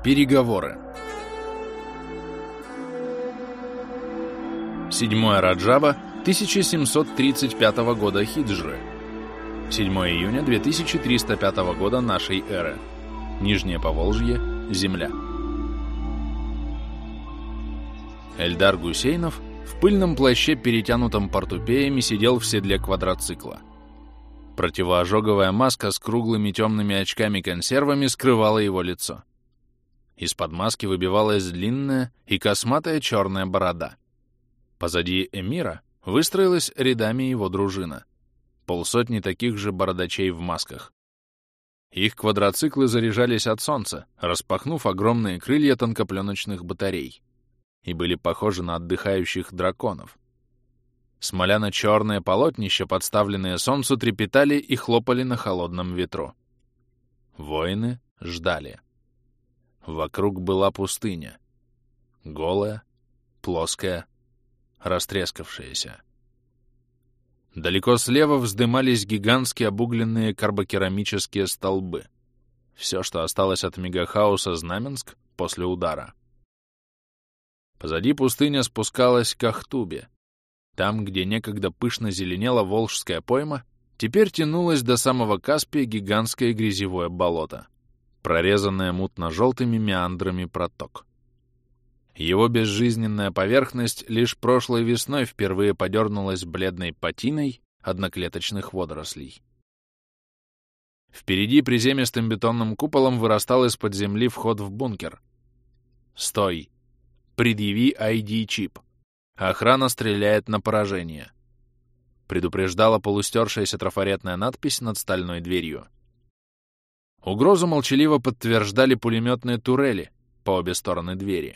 Переговоры. 7 Раджаба 1735 года хиджры. 7 июня 2305 года нашей эры. Нижнее Поволжье. Земля. Эльдар Гусейнов в пыльном плаще, перетянутом портупеями, сидел в седле квадроцикла. Противоожоговая маска с круглыми темными очками-консервами скрывала его лицо. Из-под маски выбивалась длинная и косматая черная борода. Позади эмира выстроилась рядами его дружина. Полсотни таких же бородачей в масках. Их квадроциклы заряжались от солнца, распахнув огромные крылья тонкопленочных батарей, и были похожи на отдыхающих драконов. Смоляно-черные полотнища, подставленные солнцу, трепетали и хлопали на холодном ветру. Воины ждали. Вокруг была пустыня. Голая, плоская, растрескавшаяся. Далеко слева вздымались гигантские обугленные карбокерамические столбы. Все, что осталось от мегахауса Знаменск после удара. Позади пустыня спускалась к Ахтубе. Там, где некогда пышно зеленела Волжская пойма, теперь тянулось до самого Каспия гигантское грязевое болото, прорезанное мутно-желтыми меандрами проток. Его безжизненная поверхность лишь прошлой весной впервые подернулась бледной патиной одноклеточных водорослей. Впереди приземистым бетонным куполом вырастал из-под земли вход в бункер. «Стой! Предъяви ID-чип. Охрана стреляет на поражение», — предупреждала полустершаяся трафаретная надпись над стальной дверью. Угрозу молчаливо подтверждали пулеметные турели по обе стороны двери.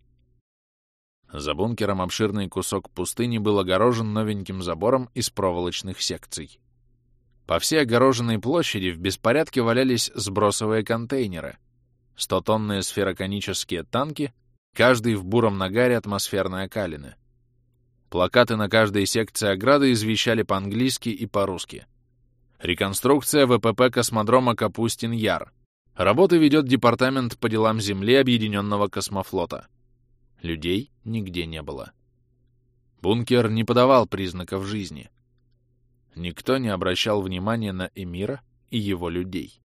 За бункером обширный кусок пустыни был огорожен новеньким забором из проволочных секций. По всей огороженной площади в беспорядке валялись сбросовые контейнеры, 100-тонные сфероконические танки, каждый в буром нагаре атмосферной окалины. Плакаты на каждой секции ограды извещали по-английски и по-русски. Реконструкция ВПП космодрома Капустин-Яр. Работы ведет Департамент по делам Земли Объединенного космофлота. Людей нигде не было. Бункер не подавал признаков жизни. Никто не обращал внимания на эмира и его людей.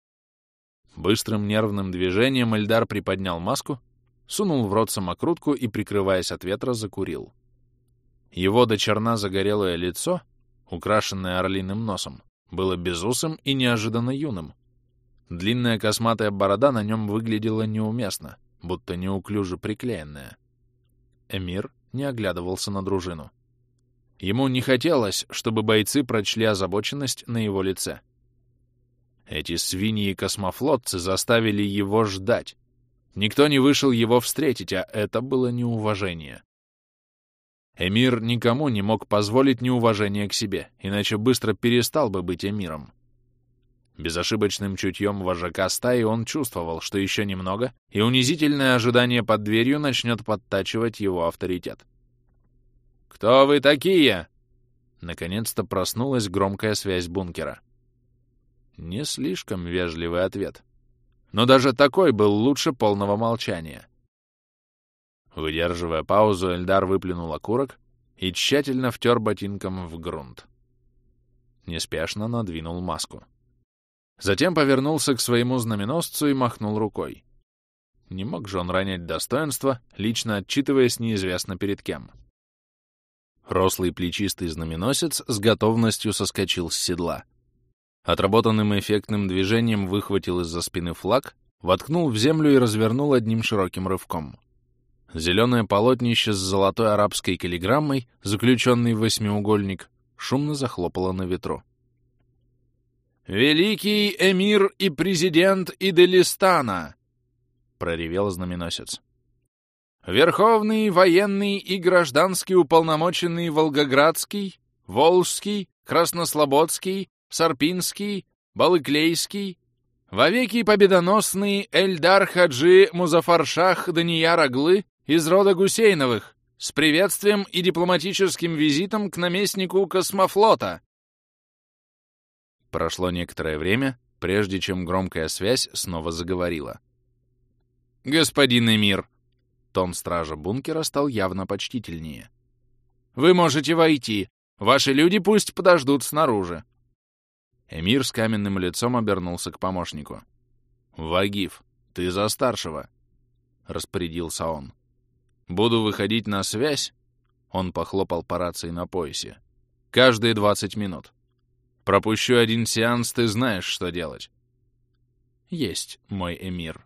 Быстрым нервным движением Эльдар приподнял маску, сунул в рот самокрутку и, прикрываясь от ветра, закурил. Его до черна загорелое лицо, украшенное орлиным носом, было безусым и неожиданно юным. Длинная косматая борода на нем выглядела неуместно, будто неуклюже приклеенная. Эмир не оглядывался на дружину. Ему не хотелось, чтобы бойцы прочли озабоченность на его лице. Эти свиньи-космофлотцы заставили его ждать. Никто не вышел его встретить, а это было неуважение. Эмир никому не мог позволить неуважение к себе, иначе быстро перестал бы быть эмиром. Безошибочным чутьем вожака стаи он чувствовал, что еще немного, и унизительное ожидание под дверью начнет подтачивать его авторитет. «Кто вы такие?» Наконец-то проснулась громкая связь бункера. Не слишком вежливый ответ. Но даже такой был лучше полного молчания. Выдерживая паузу, Эльдар выплюнул окурок и тщательно втер ботинком в грунт. Неспешно надвинул маску. Затем повернулся к своему знаменосцу и махнул рукой. Не мог же он ронять достоинство, лично отчитываясь неизвестно перед кем. Рослый плечистый знаменосец с готовностью соскочил с седла. Отработанным эффектным движением выхватил из-за спины флаг, воткнул в землю и развернул одним широким рывком. Зеленое полотнище с золотой арабской каллиграммой, заключенный в восьмиугольник, шумно захлопало на ветру. «Великий эмир и президент Иделистана!» — проревел знаменосец. «Верховный военный и гражданский уполномоченный Волгоградский, Волжский, Краснослободский, Сарпинский, Балыклейский, вовеки победоносный Эльдар Хаджи Музафаршах Данияр Аглы из рода Гусейновых с приветствием и дипломатическим визитом к наместнику космофлота!» Прошло некоторое время, прежде чем громкая связь снова заговорила. «Господин Эмир!» Тон стража бункера стал явно почтительнее. «Вы можете войти. Ваши люди пусть подождут снаружи». Эмир с каменным лицом обернулся к помощнику. «Вагиф, ты за старшего», — распорядился он. «Буду выходить на связь», — он похлопал по рации на поясе, — «каждые 20 минут. Пропущу один сеанс, ты знаешь, что делать». «Есть, мой эмир».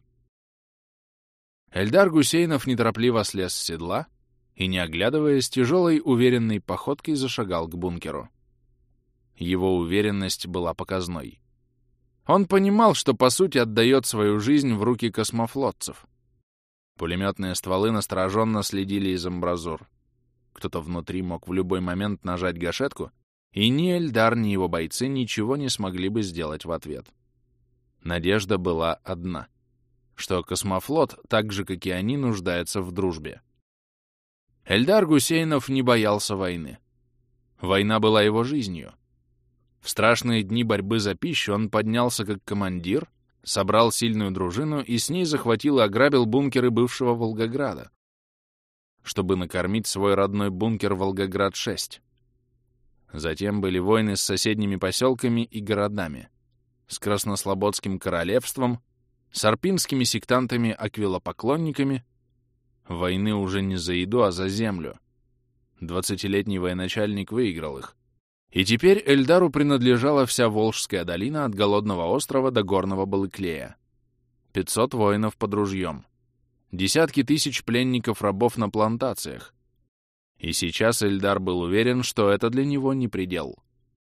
Эльдар Гусейнов неторопливо слез с седла и, не оглядываясь, тяжелой, уверенной походкой зашагал к бункеру. Его уверенность была показной. Он понимал, что, по сути, отдает свою жизнь в руки космофлотцев. Пулеметные стволы настороженно следили из амбразур. Кто-то внутри мог в любой момент нажать гашетку, и ни Эльдар, ни его бойцы ничего не смогли бы сделать в ответ. Надежда была одна — что космофлот, так же, как и они, нуждается в дружбе. Эльдар Гусейнов не боялся войны. Война была его жизнью. В страшные дни борьбы за пищу он поднялся как командир, собрал сильную дружину и с ней захватил и ограбил бункеры бывшего Волгограда, чтобы накормить свой родной бункер Волгоград-6. Затем были войны с соседними поселками и городами, с Краснослободским королевством, с арпинскими сектантами-аквилопоклонниками, войны уже не за еду, а за землю. 20-летний военачальник выиграл их. И теперь Эльдару принадлежала вся Волжская долина от Голодного острова до Горного Балыклея. 500 воинов под ружьем. Десятки тысяч пленников-рабов на плантациях. И сейчас Эльдар был уверен, что это для него не предел.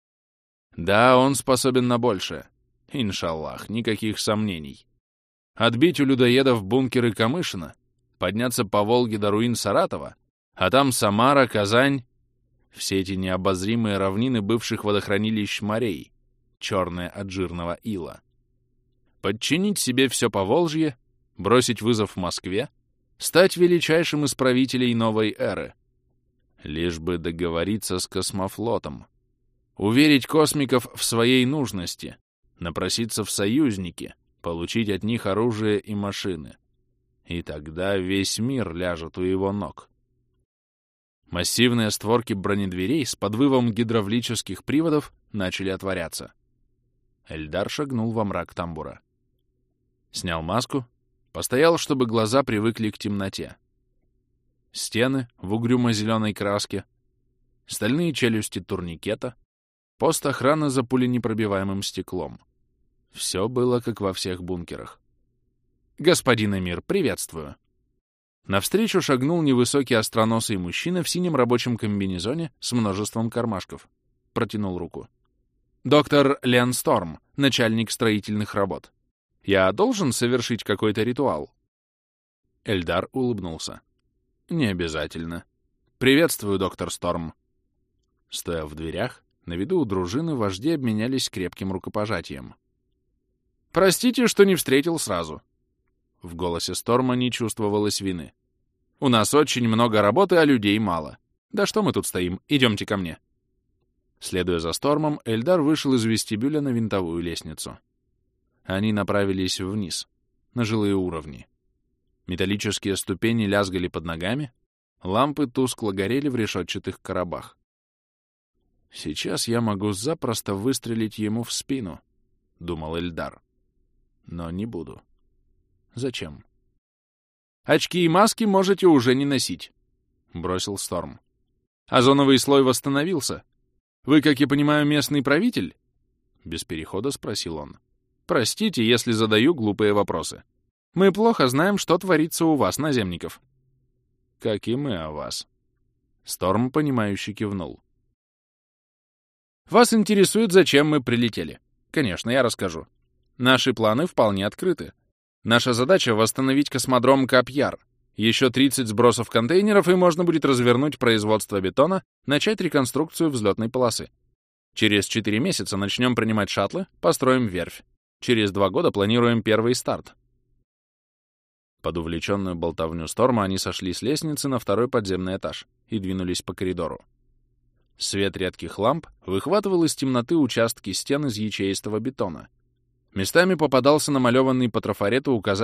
Да, он способен на большее. Иншаллах, никаких сомнений. Отбить у людоедов бункеры Камышина, подняться по Волге до руин Саратова, а там Самара, Казань, все эти необозримые равнины бывших водохранилищ морей, черные от жирного ила. Подчинить себе все Поволжье, бросить вызов Москве, стать величайшим из правителей новой эры. Лишь бы договориться с космофлотом, уверить космиков в своей нужности, напроситься в союзники, получить от них оружие и машины. И тогда весь мир ляжет у его ног. Массивные створки бронедверей с подвывом гидравлических приводов начали отворяться. Эльдар шагнул во мрак тамбура. Снял маску, постоял, чтобы глаза привыкли к темноте. Стены в угрюмо-зеленой краске, стальные челюсти турникета, пост охраны за пуленепробиваемым стеклом. Все было, как во всех бункерах. «Господин Эмир, приветствую!» Навстречу шагнул невысокий остроносый мужчина в синем рабочем комбинезоне с множеством кармашков. Протянул руку. «Доктор Лен Сторм, начальник строительных работ. Я должен совершить какой-то ритуал?» Эльдар улыбнулся. «Не обязательно. Приветствую, доктор Сторм». Стоя в дверях, на виду у дружины вожди обменялись крепким рукопожатием. «Простите, что не встретил сразу». В голосе Сторма не чувствовалось вины. «У нас очень много работы, а людей мало. Да что мы тут стоим? Идемте ко мне». Следуя за Стормом, Эльдар вышел из вестибюля на винтовую лестницу. Они направились вниз, на жилые уровни. Металлические ступени лязгали под ногами, лампы тускло горели в решетчатых коробах. «Сейчас я могу запросто выстрелить ему в спину», — думал Эльдар. «Но не буду. Зачем?» «Очки и маски можете уже не носить», — бросил Сторм. «Озоновый слой восстановился. Вы, как я понимаю, местный правитель?» Без перехода спросил он. «Простите, если задаю глупые вопросы. Мы плохо знаем, что творится у вас, наземников». «Как и мы о вас». Сторм, понимающе кивнул. «Вас интересует, зачем мы прилетели. Конечно, я расскажу. Наши планы вполне открыты. Наша задача — восстановить космодром Кап-Яр. Еще 30 сбросов контейнеров, и можно будет развернуть производство бетона, начать реконструкцию взлетной полосы. Через 4 месяца начнем принимать шаттлы, построим верфь. Через 2 года планируем первый старт». Под увлеченную болтовню Сторма они сошли с лестницы на 2-й подземный этаж и двинулись по коридору. Свет редких ламп выхватывал из темноты участки стен из ячеистого бетона. Местами попадался намалеванный по трафарету указатель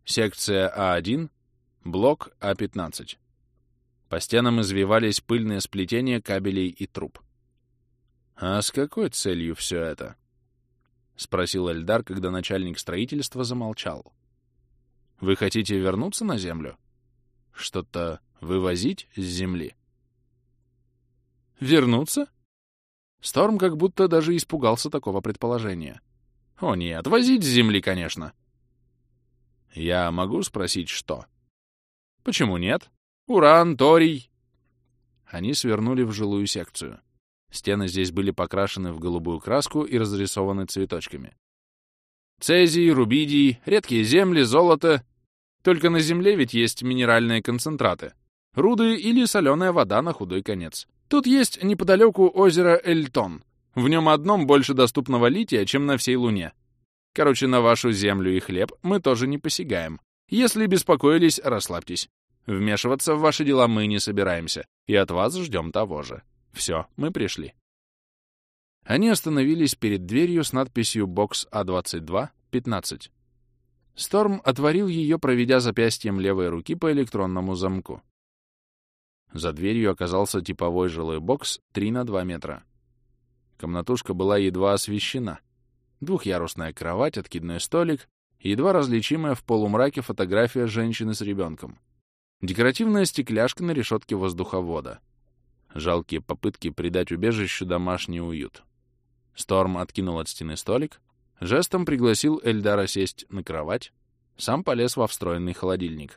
Секция А1, блок А15. По стенам извивались пыльные сплетения кабелей и труб. «А с какой целью все это?» — спросил Эльдар, когда начальник строительства замолчал. «Вы хотите вернуться на Землю? Что-то вывозить с Земли?» «Вернуться?» Сторм как будто даже испугался такого предположения. «О нет, возить с Земли, конечно». «Я могу спросить, что?» «Почему нет? Уран, торий». Они свернули в жилую секцию. Стены здесь были покрашены в голубую краску и разрисованы цветочками. Цезий, рубидий, редкие земли, золото. Только на Земле ведь есть минеральные концентраты. Руды или соленая вода на худой конец. Тут есть неподалеку озеро Эльтон. В нем одном больше доступного лития, чем на всей Луне. Короче, на вашу землю и хлеб мы тоже не посягаем. Если беспокоились, расслабьтесь. Вмешиваться в ваши дела мы не собираемся, и от вас ждем того же. Все, мы пришли. Они остановились перед дверью с надписью «Бокс А22, 15». Сторм отворил ее, проведя запястьем левой руки по электронному замку. За дверью оказался типовой жилой бокс 3 на 2 метра. Комнатушка была едва освещена. Двухъярусная кровать, откидной столик и едва различимая в полумраке фотография женщины с ребенком. Декоративная стекляшка на решетке воздуховода. Жалкие попытки придать убежищу домашний уют. Сторм откинул от стены столик, жестом пригласил Эльдара сесть на кровать, сам полез во встроенный холодильник.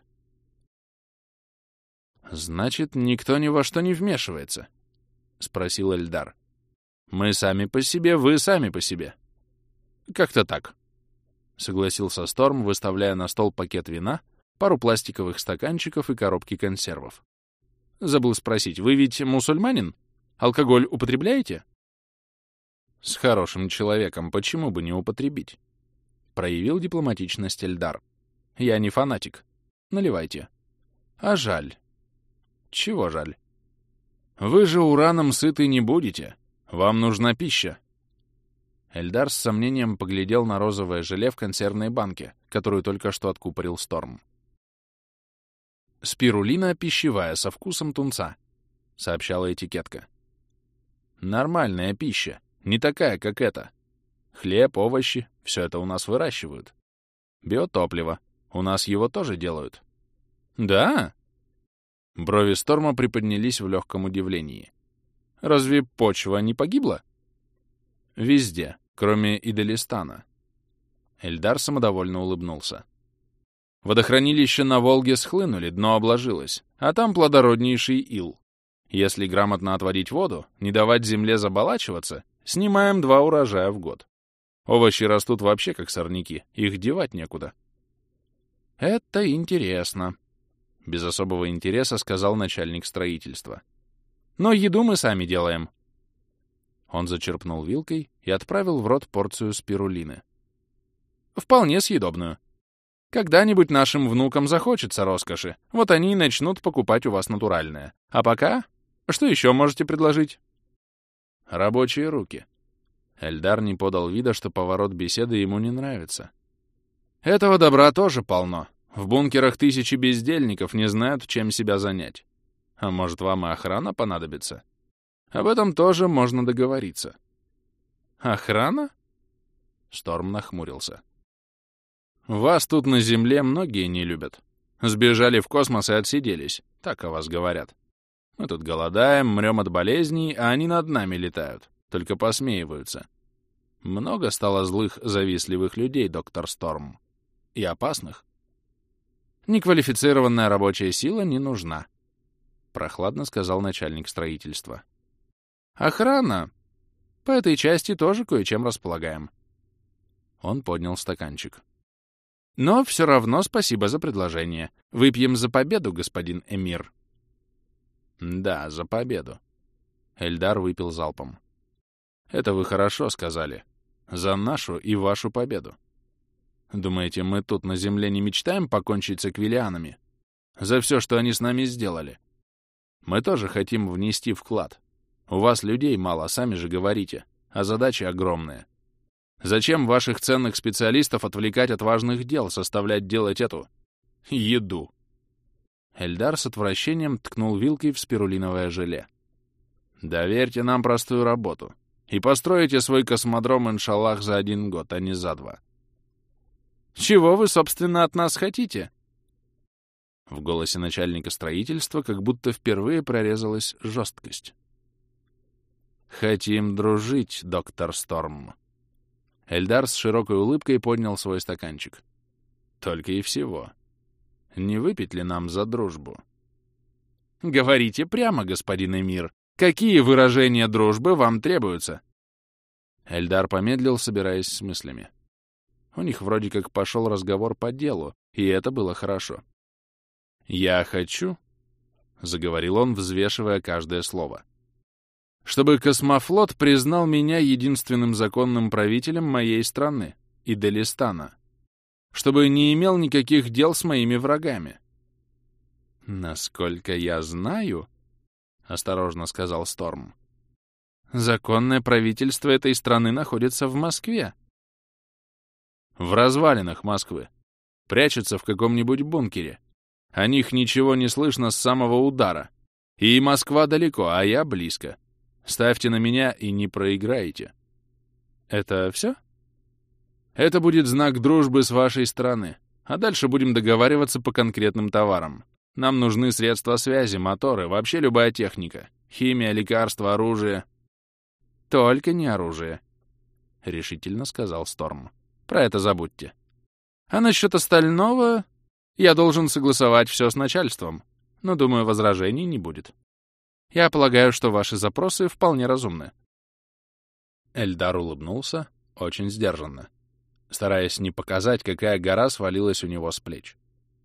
«Значит, никто ни во что не вмешивается?» — спросил Эльдар. «Мы сами по себе, вы сами по себе». «Как-то так», — согласился Сторм, выставляя на стол пакет вина, пару пластиковых стаканчиков и коробки консервов. «Забыл спросить, вы ведь мусульманин? Алкоголь употребляете?» «С хорошим человеком почему бы не употребить?» — проявил дипломатичность Эльдар. «Я не фанатик. Наливайте». «А жаль». «Чего жаль?» «Вы же ураном сыты не будете. Вам нужна пища». Эльдар с сомнением поглядел на розовое желе в консервной банке, которую только что откупорил Сторм. «Спирулина пищевая со вкусом тунца», — сообщала этикетка. «Нормальная пища, не такая, как эта. Хлеб, овощи — все это у нас выращивают. Биотопливо. У нас его тоже делают». «Да?» Брови Сторма приподнялись в легком удивлении. «Разве почва не погибла?» «Везде, кроме Иделистана». Эльдар самодовольно улыбнулся. «Водохранилища на Волге схлынули, дно обложилось, а там плодороднейший ил. Если грамотно отводить воду, не давать земле заболачиваться, снимаем 2 урожая в год. Овощи растут вообще как сорняки, их девать некуда». «Это интересно», — без особого интереса сказал начальник строительства. «Но еду мы сами делаем». Он зачерпнул вилкой и отправил в рот порцию спирулины. «Вполне съедобную. Когда-нибудь нашим внукам захочется роскоши, вот они и начнут покупать у вас натуральное. А пока... Что еще можете предложить?» «Рабочие руки». Эльдар не подал вида, что поворот беседы ему не нравится. «Этого добра тоже полно. В бункерах тысячи бездельников не знают, чем себя занять. А может, вам и охрана понадобится? Об этом тоже можно договориться». «Охрана?» Сторм нахмурился. «Вас тут на Земле многие не любят. Сбежали в космос и отсиделись, так о вас говорят. Мы тут голодаем, мрем от болезней, а они над нами летают, только посмеиваются. Много стало злых, завистливых людей, доктор Сторм. И опасных. Неквалифицированная рабочая сила не нужна», — прохладно сказал начальник строительства. «Охрана. По этой части тоже кое-чем располагаем». Он поднял стаканчик. «Но все равно спасибо за предложение. Выпьем за победу, господин эмир». «Да, за победу». Эльдар выпил залпом. «Это вы хорошо сказали. За нашу и вашу победу. Думаете, мы тут на Земле не мечтаем покончить с аквилианами? За все, что они с нами сделали? Мы тоже хотим внести вклад. У вас людей мало, сами же говорите, а задачи огромные. Зачем ваших ценных специалистов отвлекать от важных дел, составлять делать эту Еду. Эльдар с отвращением ткнул вилкой в спирулиновое желе. Доверьте нам простую работу. И построите свой космодром, иншаллах, за 1 год, а не за 2. Чего вы, собственно, от нас хотите? В голосе начальника строительства как будто впервые прорезалась жесткость. «Хотим дружить, доктор Сторм». Эльдар с широкой улыбкой поднял свой стаканчик. «Только и всего. Не выпить ли нам за дружбу?» «Говорите прямо, господин Эмир. Какие выражения дружбы вам требуются?» Эльдар помедлил, собираясь с мыслями. У них вроде как пошел разговор по делу, и это было хорошо. «Я хочу», — заговорил он, взвешивая каждое слово, «чтобы космофлот признал меня единственным законным правителем моей страны и Делистана, чтобы не имел никаких дел с моими врагами». «Насколько я знаю», — осторожно сказал Сторм, «законное правительство этой страны находится в Москве». «В развалинах Москвы. Прячется в каком-нибудь бункере. О них ничего не слышно с самого удара. И Москва далеко, а я близко. Ставьте на меня и не проиграете». «Это все?» «Это будет знак дружбы с вашей стороны. А дальше будем договариваться по конкретным товарам. Нам нужны средства связи, моторы, вообще любая техника. Химия, лекарства, оружие». «Только не оружие», — решительно сказал Сторм. «Про это забудьте. А насчет остального я должен согласовать все с начальством, но, думаю, возражений не будет. Я полагаю, что ваши запросы вполне разумны». Эльдар улыбнулся очень сдержанно, стараясь не показать, какая гора свалилась у него с плеч.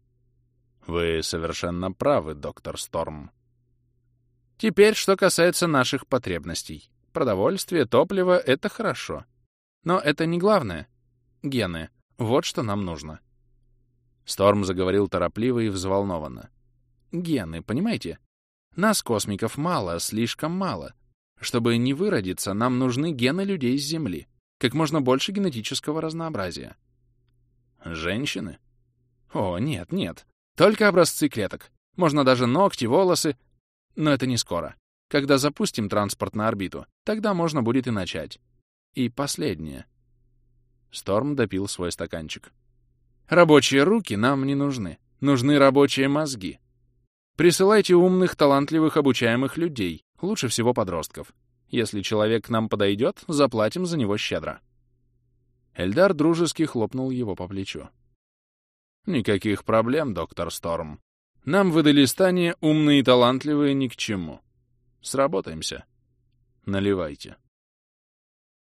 «Вы совершенно правы, доктор Сторм». «Теперь, что касается наших потребностей. Продовольствие, топливо — это хорошо. Но это не главное. Гены — вот что нам нужно». Сторм заговорил торопливо и взволнованно. «Гены, понимаете? Нас, космиков, мало, слишком мало. Чтобы не выродиться, нам нужны гены людей с Земли. Как можно больше генетического разнообразия». «Женщины?» «О, нет, нет. Только образцы клеток. Можно даже ногти, волосы. Но это не скоро. Когда запустим транспорт на орбиту, тогда можно будет и начать. И последнее». Сторм допил свой стаканчик. «Рабочие руки нам не нужны. Нужны рабочие мозги. Присылайте умных, талантливых, обучаемых людей, лучше всего подростков. Если человек к нам подойдет, заплатим за него щедро». Эльдар дружески хлопнул его по плечу. «Никаких проблем, доктор Сторм. Нам в Эделистане умные и талантливые ни к чему. Сработаемся. Наливайте».